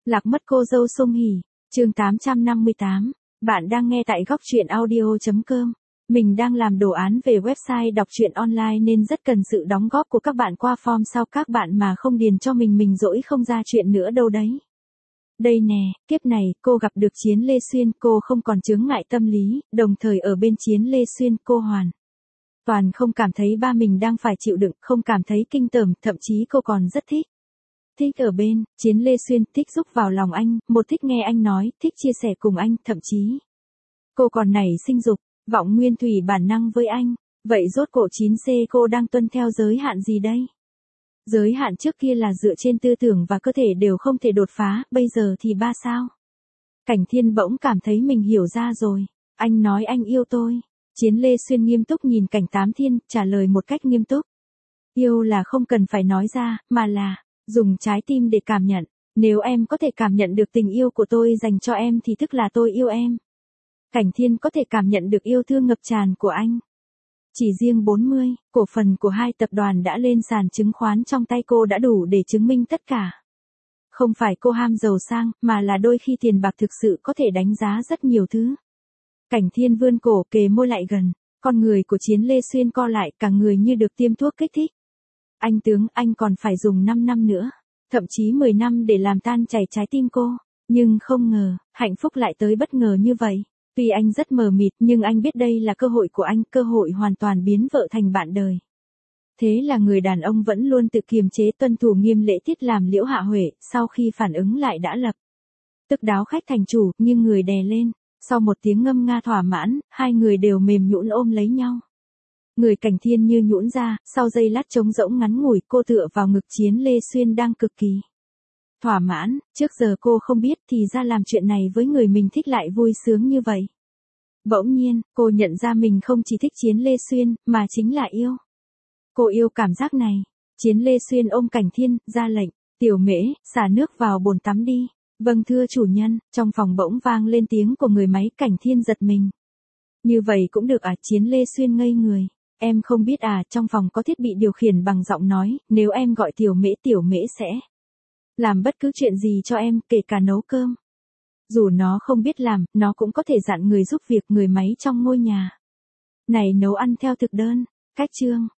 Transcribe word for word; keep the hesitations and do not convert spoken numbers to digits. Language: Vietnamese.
Lạc mất cô dâu Song Hỷ, chương tám trăm năm mươi tám. Bạn đang nghe tại góc truyện audio chấm com. Mình đang làm đồ án về website đọc truyện online nên rất cần sự đóng góp của các bạn qua form sau các bạn mà không điền cho mình mình dỗi không ra chuyện nữa đâu đấy. Đây nè, kiếp này, cô gặp được Chiến Lê Xuyên, cô không còn chướng ngại tâm lý, đồng thời ở bên Chiến Lê Xuyên cô hoàn toàn không cảm thấy ba mình đang phải chịu đựng, không cảm thấy kinh tởm, thậm chí cô còn rất thích. Thích ở bên, Chiến Lê Xuyên, thích giúp vào lòng anh, một thích nghe anh nói, thích chia sẻ cùng anh, thậm chí cô còn nảy sinh dục, vọng nguyên thủy bản năng với anh. Vậy rốt cuộc chín C cô đang tuân theo giới hạn gì đây? Giới hạn trước kia là dựa trên tư tưởng và cơ thể đều không thể đột phá, bây giờ thì ba sao? Cảnh Thiên bỗng cảm thấy mình hiểu ra rồi. Anh nói anh yêu tôi. Chiến Lê Xuyên nghiêm túc nhìn Cảnh Tám Thiên, trả lời một cách nghiêm túc. Yêu là không cần phải nói ra, mà là dùng trái tim để cảm nhận. Nếu em có thể cảm nhận được tình yêu của tôi dành cho em thì tức là tôi yêu em. Cảnh Thiên có thể cảm nhận được yêu thương ngập tràn của anh. Chỉ riêng bốn mươi, cổ phần của hai tập đoàn đã lên sàn chứng khoán trong tay cô đã đủ để chứng minh tất cả. Không phải cô ham giàu sang, mà là đôi khi tiền bạc thực sự có thể đánh giá rất nhiều thứ. Cảnh Thiên vươn cổ kề môi lại gần, con người của Chiến Lê Xuyên co lại, cả người như được tiêm thuốc kích thích. Anh tướng, anh còn phải dùng năm năm nữa, thậm chí mười năm để làm tan chảy trái tim cô. Nhưng không ngờ, hạnh phúc lại tới bất ngờ như vậy. Tuy anh rất mờ mịt nhưng anh biết đây là cơ hội của anh, cơ hội hoàn toàn biến vợ thành bạn đời. Thế là người đàn ông vẫn luôn tự kiềm chế tuân thủ nghiêm lễ tiết làm Liễu Hạ Huệ, sau khi phản ứng lại đã lập tức đáo khách thành chủ, nhưng người đè lên. Sau một tiếng ngâm nga thỏa mãn, hai người đều mềm nhũn ôm lấy nhau. Người Cảnh Thiên như nhũn ra, sau giây lát trống rỗng ngắn ngủi cô tựa vào ngực Chiến Lê Xuyên đang cực kỳ thỏa mãn, trước giờ cô không biết thì ra làm chuyện này với người mình thích lại vui sướng như vậy. Bỗng nhiên, cô nhận ra mình không chỉ thích Chiến Lê Xuyên, mà chính là yêu. Cô yêu cảm giác này. Chiến Lê Xuyên ôm Cảnh Thiên, ra lệnh, Tiểu Mễ, xả nước vào bồn tắm đi. Vâng thưa chủ nhân, trong phòng bỗng vang lên tiếng của người máy. Cảnh Thiên giật mình. Như vậy cũng được à? Chiến Lê Xuyên ngây người. Em không biết à, trong phòng có thiết bị điều khiển bằng giọng nói, nếu em gọi Tiểu Mễ, Tiểu Mễ sẽ làm bất cứ chuyện gì cho em, kể cả nấu cơm. Dù nó không biết làm, nó cũng có thể dặn người giúp việc người máy trong ngôi nhà này nấu ăn theo thực đơn. Cách chương